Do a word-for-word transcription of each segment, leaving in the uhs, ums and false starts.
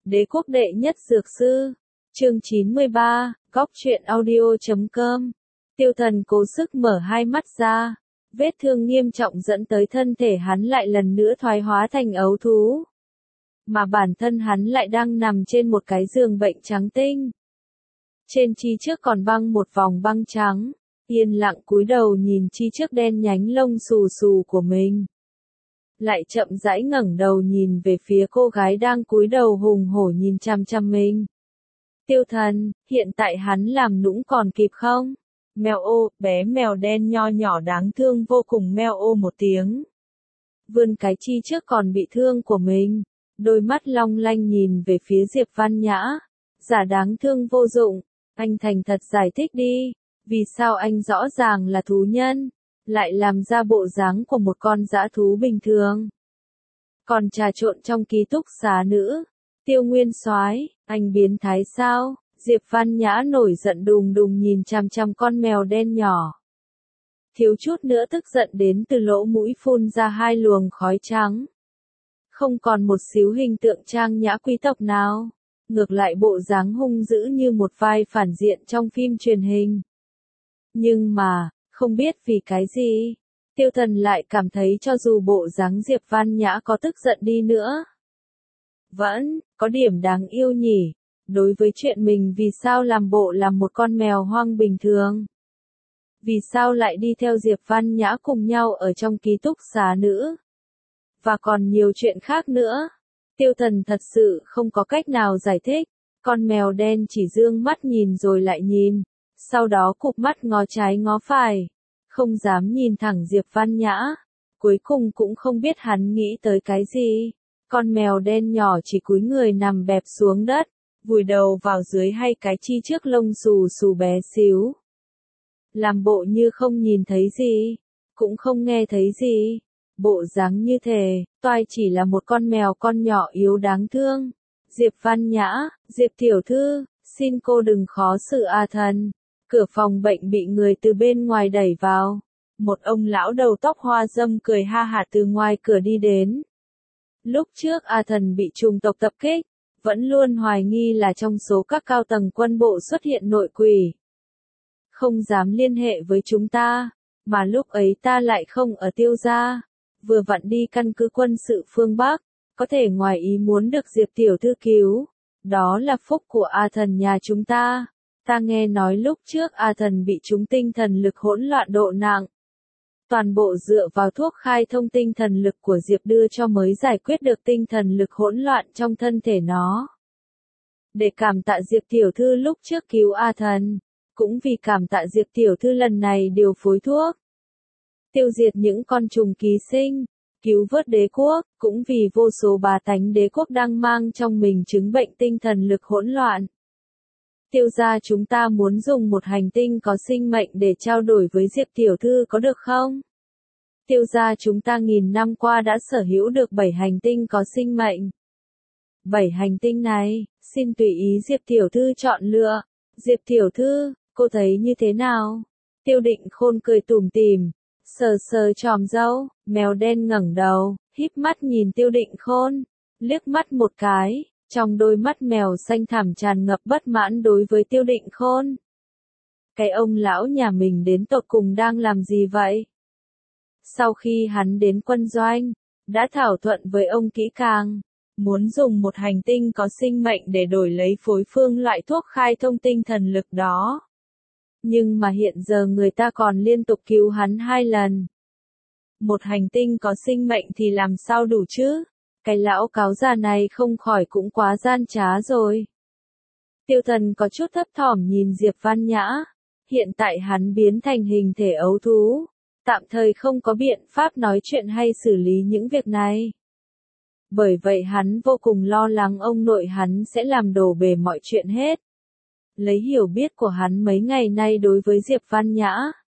Đế quốc đệ nhất dược sư. Chương chín mươi ba, góc truyện audio chấm com. Tiêu Thần cố sức mở hai mắt ra. Vết thương nghiêm trọng dẫn tới thân thể hắn lại lần nữa thoái hóa thành ấu thú. Mà bản thân hắn lại đang nằm trên một cái giường bệnh trắng tinh. Trên chi trước còn băng một vòng băng trắng, yên lặng cúi đầu nhìn chi trước đen nhánh lông xù xù của mình. Lại chậm rãi ngẩng đầu nhìn về phía cô gái đang cúi đầu hùng hổ nhìn chằm chằm mình. Tiêu Thần, hiện tại hắn làm nũng còn kịp không? Mèo ô, bé mèo đen nho nhỏ đáng thương vô cùng meo ô một tiếng. Vươn cái chi trước còn bị thương của mình, đôi mắt long lanh nhìn về phía Diệp Văn Nhã. Giả đáng thương vô dụng, anh thành thật giải thích đi, vì sao anh rõ ràng là thú nhân, lại làm ra bộ dáng của một con dã thú bình thường. Còn trà trộn trong ký túc xá nữ, Tiêu Nguyên Soái, anh biến thái sao? Diệp Văn Nhã nổi giận đùng đùng nhìn chằm chằm con mèo đen nhỏ. Thiếu chút nữa tức giận đến từ lỗ mũi phun ra hai luồng khói trắng. Không còn một xíu hình tượng trang nhã quý tộc nào, ngược lại bộ dáng hung dữ như một vai phản diện trong phim truyền hình. Nhưng mà, không biết vì cái gì, Tiêu Thần lại cảm thấy cho dù bộ dáng Diệp Văn Nhã có tức giận đi nữa, vẫn có điểm đáng yêu nhỉ. Đối với chuyện mình vì sao làm bộ làm một con mèo hoang bình thường? Vì sao lại đi theo Diệp Văn Nhã cùng nhau ở trong ký túc xá nữ? Và còn nhiều chuyện khác nữa. Tiêu Thần thật sự không có cách nào giải thích. Con mèo đen chỉ dương mắt nhìn rồi lại nhìn, sau đó cụp mắt ngó trái ngó phải, không dám nhìn thẳng Diệp Văn Nhã. Cuối cùng cũng không biết hắn nghĩ tới cái gì. Con mèo đen nhỏ chỉ cúi người nằm bẹp xuống đất, vùi đầu vào dưới hai cái chi trước lông xù xù bé xíu. Làm bộ như không nhìn thấy gì, cũng không nghe thấy gì. Bộ dáng như thế, toại chỉ là một con mèo con nhỏ yếu đáng thương. Diệp Văn Nhã, Diệp tiểu thư, xin cô đừng khó xử A Thần. Cửa phòng bệnh bị người từ bên ngoài đẩy vào. Một ông lão đầu tóc hoa râm cười ha hả từ ngoài cửa đi đến. Lúc trước A Thần bị trùng tộc tập kích, vẫn luôn hoài nghi là trong số các cao tầng quân bộ xuất hiện nội quỷ. Không dám liên hệ với chúng ta, mà lúc ấy ta lại không ở Tiêu gia, vừa vặn đi căn cứ quân sự phương Bắc, có thể ngoài ý muốn được Diệp tiểu thư cứu. Đó là phúc của A Thần nhà chúng ta. Ta nghe nói lúc trước A Thần bị trúng tinh thần lực hỗn loạn độ nặng. Toàn bộ dựa vào thuốc khai thông tinh thần lực của Diệp đưa cho mới giải quyết được tinh thần lực hỗn loạn trong thân thể nó. Để cảm tạ Diệp tiểu thư lúc trước cứu A Thần, cũng vì cảm tạ Diệp tiểu thư lần này điều phối thuốc, tiêu diệt những con trùng ký sinh, cứu vớt đế quốc, cũng vì vô số bá tánh đế quốc đang mang trong mình chứng bệnh tinh thần lực hỗn loạn. Tiêu gia chúng ta muốn dùng một hành tinh có sinh mệnh để trao đổi với Diệp tiểu thư có được không? Tiêu gia chúng ta nghìn năm qua đã sở hữu được bảy hành tinh có sinh mệnh. Bảy hành tinh này, xin tùy ý Diệp tiểu thư chọn lựa. Diệp tiểu thư, cô thấy như thế nào? Tiêu Định Khôn cười tủm tỉm, sờ sờ chòm râu, mèo đen ngẩng đầu, híp mắt nhìn Tiêu Định Khôn, liếc mắt một cái, trong đôi mắt mèo xanh thẳm tràn ngập bất mãn đối với Tiêu Định Khôn. Cái ông lão nhà mình đến tột cùng đang làm gì vậy? Sau khi hắn đến quân doanh, đã thảo thuận với ông kỹ càng, muốn dùng một hành tinh có sinh mệnh để đổi lấy phối phương loại thuốc khai thông tinh thần lực đó. Nhưng mà hiện giờ người ta còn liên tục cứu hắn hai lần. Một hành tinh có sinh mệnh thì làm sao đủ chứ? Cái lão cáo già này không khỏi cũng quá gian trá rồi. Tiêu Thần có chút thấp thỏm nhìn Diệp Văn Nhã. Hiện tại hắn biến thành hình thể ấu thú, tạm thời không có biện pháp nói chuyện hay xử lý những việc này. Bởi vậy hắn vô cùng lo lắng ông nội hắn sẽ làm đổ bể mọi chuyện hết. Lấy hiểu biết của hắn mấy ngày nay đối với Diệp Văn Nhã,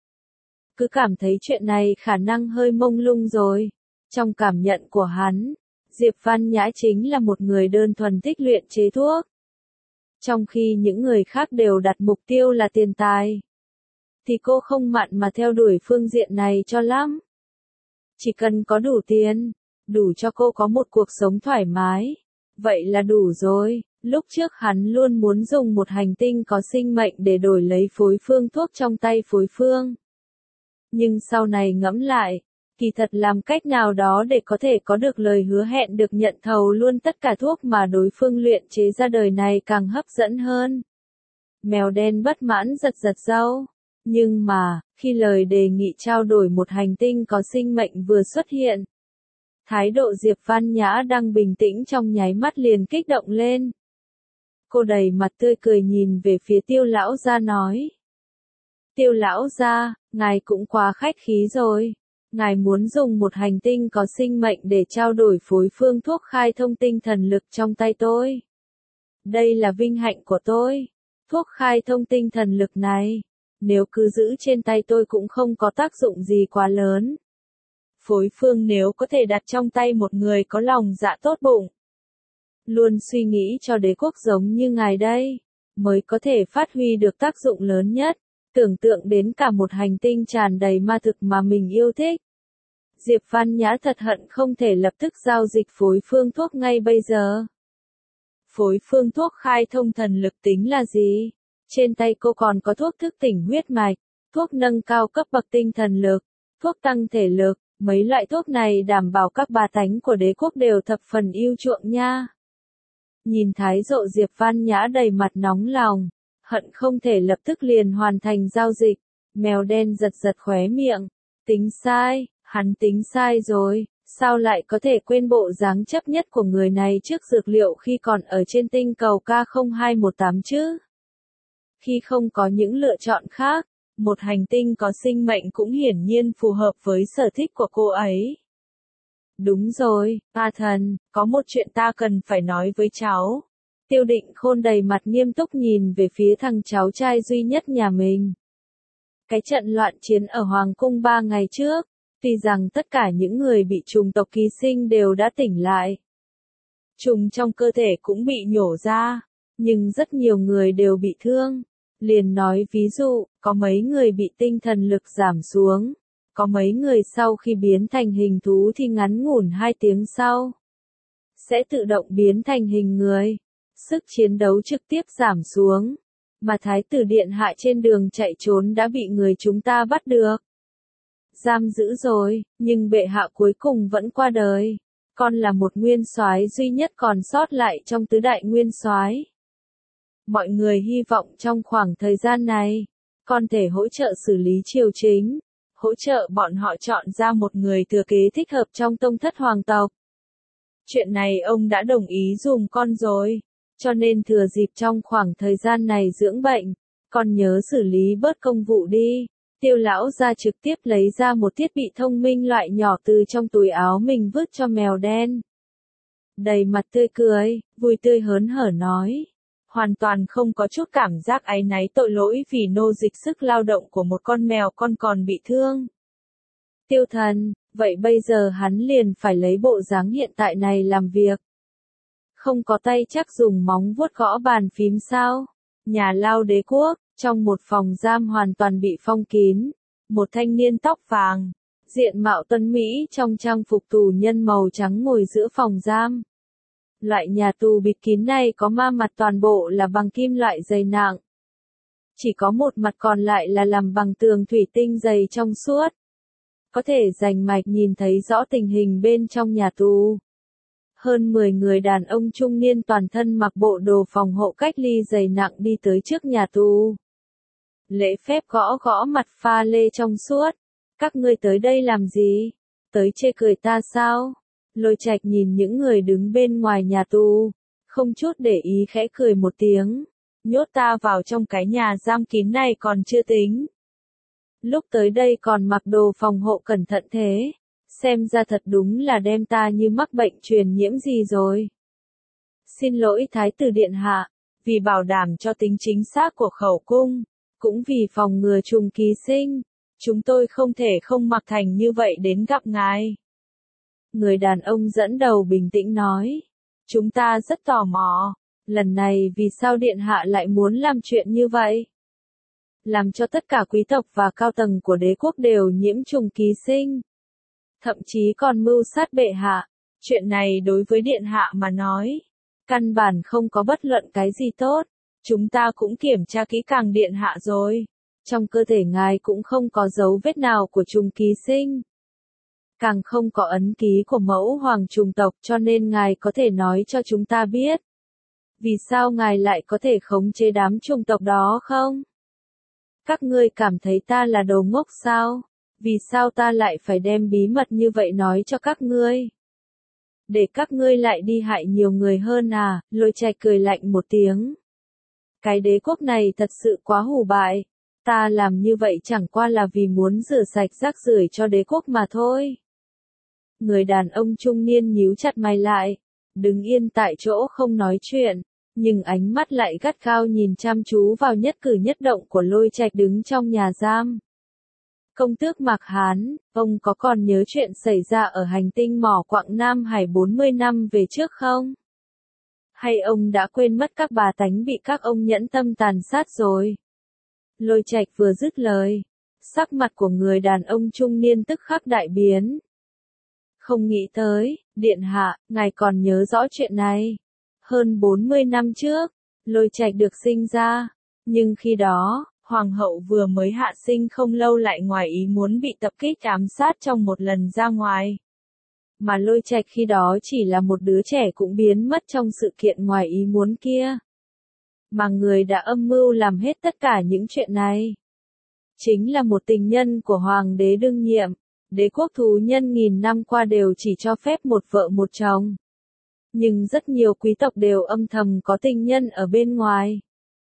cứ cảm thấy chuyện này khả năng hơi mông lung rồi. Trong cảm nhận của hắn, Diệp Văn Nhã chính là một người đơn thuần thích luyện chế thuốc. Trong khi những người khác đều đặt mục tiêu là tiền tài, thì cô không mặn mà theo đuổi phương diện này cho lắm. Chỉ cần có đủ tiền, đủ cho cô có một cuộc sống thoải mái, Vậy là đủ rồi, lúc trước hắn luôn muốn dùng một hành tinh có sinh mệnh để đổi lấy phối phương thuốc trong tay phối phương. Nhưng sau này ngẫm lại, kỳ thật làm cách nào đó để có thể có được lời hứa hẹn được nhận thầu luôn tất cả thuốc mà đối phương luyện chế ra đời này càng hấp dẫn hơn. Mèo đen bất mãn giật giật râu. Nhưng mà, khi lời đề nghị trao đổi một hành tinh có sinh mệnh vừa xuất hiện, thái độ Diệp Văn Nhã đang bình tĩnh trong nháy mắt liền kích động lên. Cô đầy mặt tươi cười nhìn về phía Tiêu lão gia nói. Tiêu lão gia, ngài cũng quá khách khí rồi. Ngài muốn dùng một hành tinh có sinh mệnh để trao đổi phối phương thuốc khai thông tinh thần lực trong tay tôi. Đây là vinh hạnh của tôi. Thuốc khai thông tinh thần lực này, nếu cứ giữ trên tay tôi cũng không có tác dụng gì quá lớn. Phối phương nếu có thể đặt trong tay một người có lòng dạ tốt bụng, luôn suy nghĩ cho đế quốc giống như ngài đây, mới có thể phát huy được tác dụng lớn nhất. Tưởng tượng đến cả một hành tinh tràn đầy ma thực mà mình yêu thích. Diệp Văn Nhã thật hận không thể lập tức giao dịch phối phương thuốc ngay bây giờ. Phối phương thuốc khai thông thần lực tính là gì? Trên tay cô còn có thuốc thức tỉnh huyết mạch, thuốc nâng cao cấp bậc tinh thần lực, thuốc tăng thể lực, mấy loại thuốc này đảm bảo các bà tánh của đế quốc đều thập phần yêu chuộng nha. Nhìn thái độ Diệp Văn Nhã đầy mặt nóng lòng, hận không thể lập tức liền hoàn thành giao dịch, mèo đen giật giật khóe miệng, tính sai, hắn tính sai rồi, sao lại có thể quên bộ dáng chấp nhất của người này trước dược liệu khi còn ở trên tinh cầu K không hai một tám chứ? Khi không có những lựa chọn khác, một hành tinh có sinh mệnh cũng hiển nhiên phù hợp với sở thích của cô ấy. Đúng rồi, A Thần, có một chuyện ta cần phải nói với cháu. Tiêu Định Khôn đầy mặt nghiêm túc nhìn về phía thằng cháu trai duy nhất nhà mình. Cái trận loạn chiến ở Hoàng cung ba ngày trước, tuy rằng tất cả những người bị trùng tộc ký sinh đều đã tỉnh lại. Trùng trong cơ thể cũng bị nhổ ra, nhưng rất nhiều người đều bị thương. Liền nói ví dụ, có mấy người bị tinh thần lực giảm xuống, có mấy người sau khi biến thành hình thú thì ngắn ngủn hai tiếng sau sẽ tự động biến thành hình người. Sức chiến đấu trực tiếp giảm xuống, mà Thái tử Điện Hạ trên đường chạy trốn đã bị người chúng ta bắt được. Giam giữ rồi, nhưng bệ hạ cuối cùng vẫn qua đời. Con là một nguyên soái duy nhất còn sót lại trong tứ đại nguyên soái. Mọi người hy vọng trong khoảng thời gian này, con thể hỗ trợ xử lý triều chính, hỗ trợ bọn họ chọn ra một người thừa kế thích hợp trong tông thất hoàng tộc. Chuyện này ông đã đồng ý dùm con rồi, cho nên thừa dịp trong khoảng thời gian này dưỡng bệnh, con nhớ xử lý bớt công vụ đi. Tiêu lão ra trực tiếp lấy ra một thiết bị thông minh loại nhỏ từ trong túi áo mình vứt cho mèo đen. Đầy mặt tươi cười, vui tươi hớn hở nói. Hoàn toàn không có chút cảm giác áy náy tội lỗi vì nô dịch sức lao động của một con mèo con còn bị thương. Tiêu Thần, vậy bây giờ hắn liền phải lấy bộ dáng hiện tại này làm việc. Không có tay chắc dùng móng vuốt gõ bàn phím sao? Nhà lao đế quốc, trong một phòng giam hoàn toàn bị phong kín, một thanh niên tóc vàng, diện mạo tuấn Mỹ trong trang phục tù nhân màu trắng ngồi giữa phòng giam. Loại nhà tù bịt kín này có ma mặt toàn bộ là bằng kim loại dày nặng. Chỉ có một mặt còn lại là làm bằng tường thủy tinh dày trong suốt. Có thể rành mạch nhìn thấy rõ tình hình bên trong nhà tù. Hơn mười người đàn ông trung niên toàn thân mặc bộ đồ phòng hộ cách ly dày nặng đi tới trước nhà tù. Lễ phép gõ gõ mặt pha lê trong suốt. Các ngươi tới đây làm gì? Tới chê cười ta sao? Lôi Trạch nhìn những người đứng bên ngoài nhà tù, không chút để ý khẽ cười một tiếng. Nhốt ta vào trong cái nhà giam kín này còn chưa tính. Lúc tới đây còn mặc đồ phòng hộ cẩn thận thế. Xem ra thật đúng là đem ta như mắc bệnh truyền nhiễm gì rồi. Xin lỗi Thái tử Điện Hạ, vì bảo đảm cho tính chính xác của khẩu cung, cũng vì phòng ngừa trùng ký sinh, chúng tôi không thể không mặc thành như vậy đến gặp ngài. Người đàn ông dẫn đầu bình tĩnh nói, chúng ta rất tò mò, lần này vì sao Điện Hạ lại muốn làm chuyện như vậy? Làm cho tất cả quý tộc và cao tầng của đế quốc đều nhiễm trùng ký sinh. Thậm chí còn mưu sát bệ hạ. Chuyện này đối với Điện Hạ mà nói, Căn bản không có bất luận cái gì tốt. Chúng ta cũng kiểm tra kỹ càng điện hạ rồi. Trong cơ thể ngài cũng không có dấu vết nào của trùng ký sinh. Càng không có ấn ký của mẫu hoàng trùng tộc, cho nên ngài có thể nói cho chúng ta biết. Vì sao ngài lại có thể khống chế đám trùng tộc đó không? Các ngươi cảm thấy ta là đồ ngốc sao? Vì sao ta lại phải đem bí mật như vậy nói cho các ngươi? Để các ngươi lại đi hại nhiều người hơn à? Lôi Trạch cười lạnh một tiếng. Cái đế quốc này thật sự quá hủ bại. Ta làm như vậy chẳng qua là vì muốn rửa sạch rác rưởi cho đế quốc mà thôi. Người đàn ông trung niên nhíu chặt mày lại, đứng yên tại chỗ không nói chuyện, nhưng ánh mắt lại gắt gao nhìn chăm chú vào nhất cử nhất động của Lôi Trạch đứng trong nhà giam. Công tước Mạc Hán, ông có còn nhớ chuyện xảy ra ở hành tinh mỏ quặng Nam Hải bốn mươi năm về trước không? Hay ông đã quên mất các bà tánh bị các ông nhẫn tâm tàn sát rồi? Lôi Trạch vừa dứt lời, sắc mặt của người đàn ông trung niên tức khắc đại biến. Không nghĩ tới, điện hạ, ngài còn nhớ rõ chuyện này. Hơn bốn mươi năm trước, Lôi Trạch được sinh ra, nhưng khi đó, hoàng hậu vừa mới hạ sinh không lâu lại ngoài ý muốn bị tập kích ám sát trong một lần ra ngoài. Mà Lôi Trạch khi đó chỉ là một đứa trẻ cũng biến mất trong sự kiện ngoài ý muốn kia. Mà người đã âm mưu làm hết tất cả những chuyện này chính là một tình nhân của hoàng đế đương nhiệm. Đế quốc thú nhân nghìn năm qua đều chỉ cho phép một vợ một chồng. Nhưng rất nhiều quý tộc đều âm thầm có tình nhân ở bên ngoài.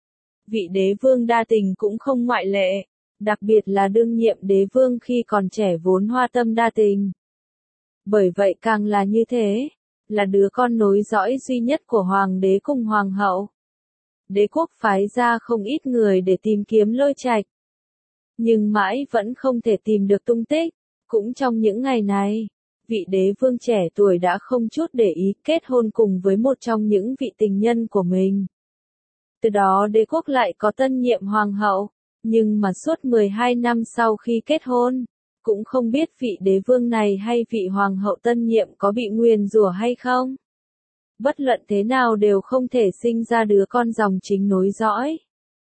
Vị đế vương đa tình cũng không ngoại lệ, đặc biệt là đương nhiệm đế vương khi còn trẻ vốn hoa tâm đa tình. Bởi vậy càng là như thế, là đứa con nối dõi duy nhất của hoàng đế cùng hoàng hậu. Đế quốc phái ra không ít người để tìm kiếm Lôi Trạch. Nhưng mãi vẫn không thể tìm được tung tích. Cũng trong những ngày này, vị đế vương trẻ tuổi đã không chút để ý kết hôn cùng với một trong những vị tình nhân của mình. Từ đó đế quốc lại có tân nhiệm hoàng hậu, nhưng mà suốt mười hai năm sau khi kết hôn, cũng không biết vị đế vương này hay vị hoàng hậu tân nhiệm có bị nguyền rủa hay không. Bất luận thế nào đều không thể sinh ra đứa con dòng chính nối dõi.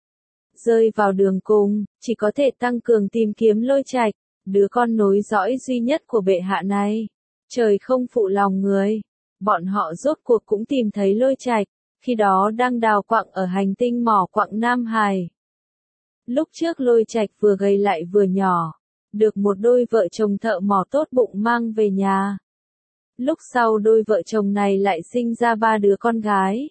Rơi vào đường cùng, chỉ có thể tăng cường tìm kiếm Lôi Trạch. Đứa con nối dõi duy nhất của bệ hạ này. Trời không phụ lòng người. Bọn họ rốt cuộc cũng tìm thấy Lôi Trạch, khi đó đang đào quặng ở hành tinh mỏ quặng Nam Hải. Lúc trước Lôi Trạch vừa gầy lại vừa nhỏ, được một đôi vợ chồng thợ mỏ tốt bụng mang về nhà. Lúc sau đôi vợ chồng này lại sinh ra ba đứa con gái.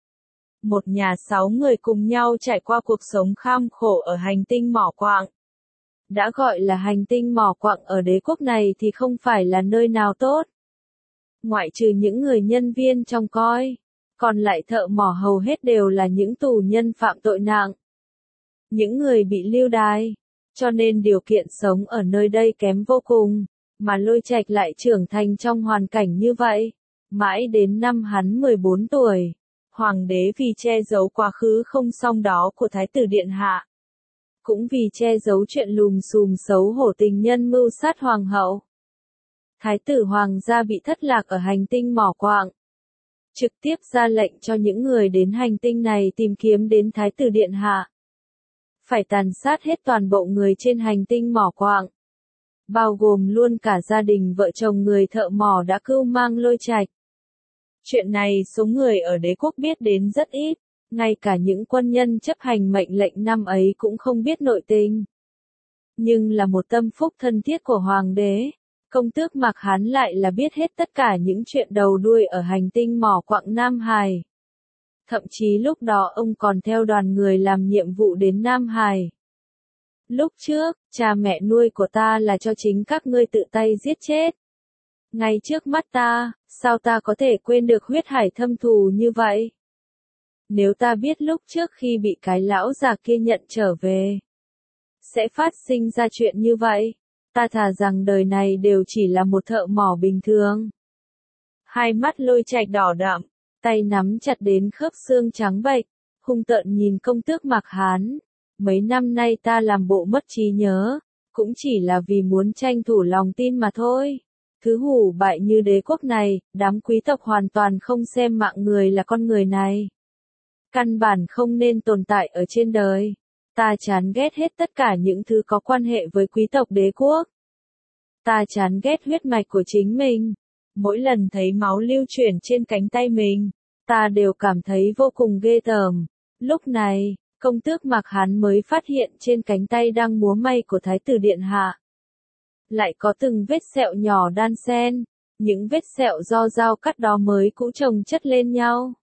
Một nhà sáu người cùng nhau trải qua cuộc sống kham khổ ở hành tinh mỏ quặng. Đã gọi là hành tinh mỏ quặng ở đế quốc này thì không phải là nơi nào tốt. Ngoại trừ những người nhân viên trong coi, còn lại thợ mỏ hầu hết đều là những tù nhân phạm tội nặng. Những người bị lưu đày, cho nên điều kiện sống ở nơi đây kém vô cùng, mà Lôi Trạch lại trưởng thành trong hoàn cảnh như vậy. Mãi đến năm hắn mười bốn tuổi, hoàng đế vì che giấu quá khứ không xong đó của thái tử điện hạ. Cũng vì che giấu chuyện lùm xùm xấu hổ tình nhân mưu sát hoàng hậu. Thái tử hoàng gia bị thất lạc ở hành tinh mỏ quặng. Trực tiếp ra lệnh cho những người đến hành tinh này tìm kiếm đến thái tử điện hạ. Phải tàn sát hết toàn bộ người trên hành tinh mỏ quặng. Bao gồm luôn cả gia đình vợ chồng người thợ mỏ đã cưu mang Lôi Trạch. Chuyện này số người ở đế quốc biết đến rất ít. Ngay cả những quân nhân chấp hành mệnh lệnh năm ấy cũng không biết nội tình. Nhưng là một tâm phúc thân thiết của hoàng đế, công tước Mạc Hán lại là biết hết tất cả những chuyện đầu đuôi ở hành tinh mỏ quặng Nam Hải. Thậm chí lúc đó ông còn theo đoàn người làm nhiệm vụ đến Nam Hải. Lúc trước, cha mẹ nuôi của ta là cho chính các ngươi tự tay giết chết. Ngay trước mắt ta, sao ta có thể quên được huyết hải thâm thù như vậy? Nếu ta biết lúc trước khi bị cái lão già kia nhận trở về, sẽ phát sinh ra chuyện như vậy, ta thà rằng đời này đều chỉ là một thợ mỏ bình thường. Hai mắt Lôi Trạch đỏ đậm, tay nắm chặt đến khớp xương trắng bệch, hung tợn nhìn công tước Mạc Hán. Mấy năm nay ta làm bộ mất trí nhớ, cũng chỉ là vì muốn tranh thủ lòng tin mà thôi. Thứ hủ bại như đế quốc này, đám quý tộc hoàn toàn không xem mạng người là con người này. Căn bản không nên tồn tại ở trên đời. Ta chán ghét hết tất cả những thứ có quan hệ với quý tộc đế quốc. Ta chán ghét huyết mạch của chính mình. Mỗi lần thấy máu lưu chuyển trên cánh tay mình, ta đều cảm thấy vô cùng ghê tởm. Lúc này, công tước Mạc Hán mới phát hiện trên cánh tay đang múa may của Thái tử Điện Hạ lại có từng vết sẹo nhỏ đan xen, những vết sẹo do dao cắt đó mới cũ chồng chất lên nhau.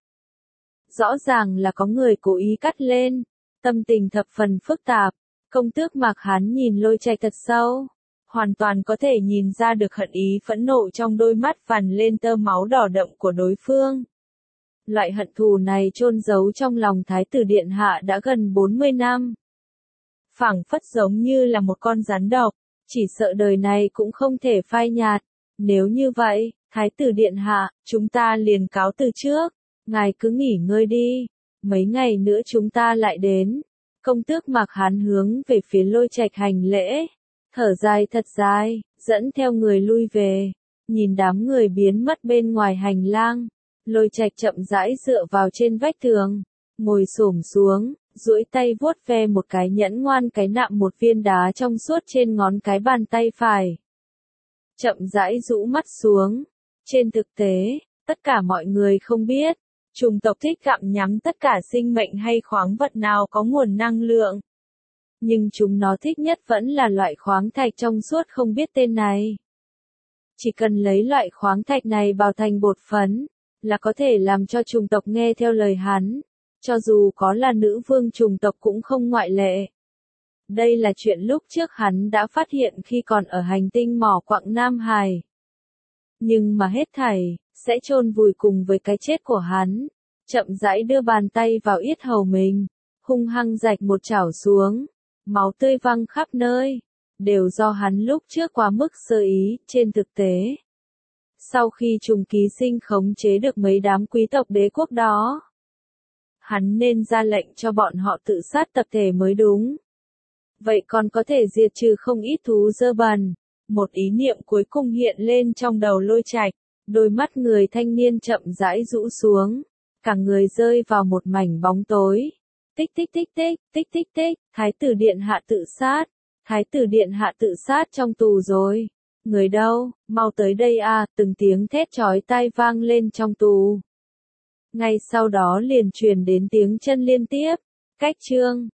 Rõ ràng là có người cố ý cắt lên, tâm tình thập phần phức tạp, công tước Mạc Hán nhìn Lôi Trạch thật sâu, hoàn toàn có thể nhìn ra được hận ý phẫn nộ trong đôi mắt vằn lên tơ máu đỏ đậm của đối phương. Loại hận thù này chôn giấu trong lòng Thái tử Điện Hạ đã gần bốn mươi năm. Phảng phất giống như là một con rắn độc, chỉ sợ đời này cũng không thể phai nhạt. Nếu như vậy, Thái tử Điện Hạ, chúng ta liền cáo từ trước, ngài cứ nghỉ ngơi đi, mấy ngày nữa chúng ta lại đến. Công tước Mạc Hán hướng về phía Lôi Trạch hành lễ, thở dài thật dài, dẫn theo người lui về, nhìn đám người biến mất bên ngoài hành lang. Lôi Trạch chậm rãi dựa vào trên vách tường, ngồi xổm xuống, duỗi tay vuốt ve một cái nhẫn ngoan cái nạm một viên đá trong suốt trên ngón cái bàn tay phải. Chậm rãi rũ mắt xuống. Trên thực tế, tất cả mọi người không biết, chủng tộc thích gặm nhắm tất cả sinh mệnh hay khoáng vật nào có nguồn năng lượng. Nhưng chúng nó thích nhất vẫn là loại khoáng thạch trong suốt không biết tên này. Chỉ cần lấy loại khoáng thạch này bào thành bột phấn, là có thể làm cho chủng tộc nghe theo lời hắn, cho dù có là nữ vương chủng tộc cũng không ngoại lệ. Đây là chuyện lúc trước hắn đã phát hiện khi còn ở hành tinh mỏ quặng Nam Hải. Nhưng mà hết thảy, sẽ chôn vùi cùng với cái chết của hắn. Chậm rãi đưa bàn tay vào yết hầu mình, hung hăng rạch một chảo xuống, máu tươi văng khắp nơi, đều do hắn lúc trước quá mức sơ ý. Trên thực tế, sau khi trùng ký sinh khống chế được mấy đám quý tộc đế quốc đó, hắn nên ra lệnh cho bọn họ tự sát tập thể mới đúng. Vậy còn có thể diệt trừ không ít thú dơ bẩn. Một ý niệm cuối cùng hiện lên trong đầu Lôi Trạch, đôi mắt người thanh niên chậm rãi rũ xuống, cả người rơi vào một mảnh bóng tối. Tích tích tích tích, tích tích tích, Thái tử Điện Hạ tự sát, Thái tử Điện Hạ tự sát trong tù rồi. Người đâu, mau tới đây à, từng tiếng thét chói tai vang lên trong tù. Ngay sau đó liền truyền đến tiếng chân liên tiếp. Cách chương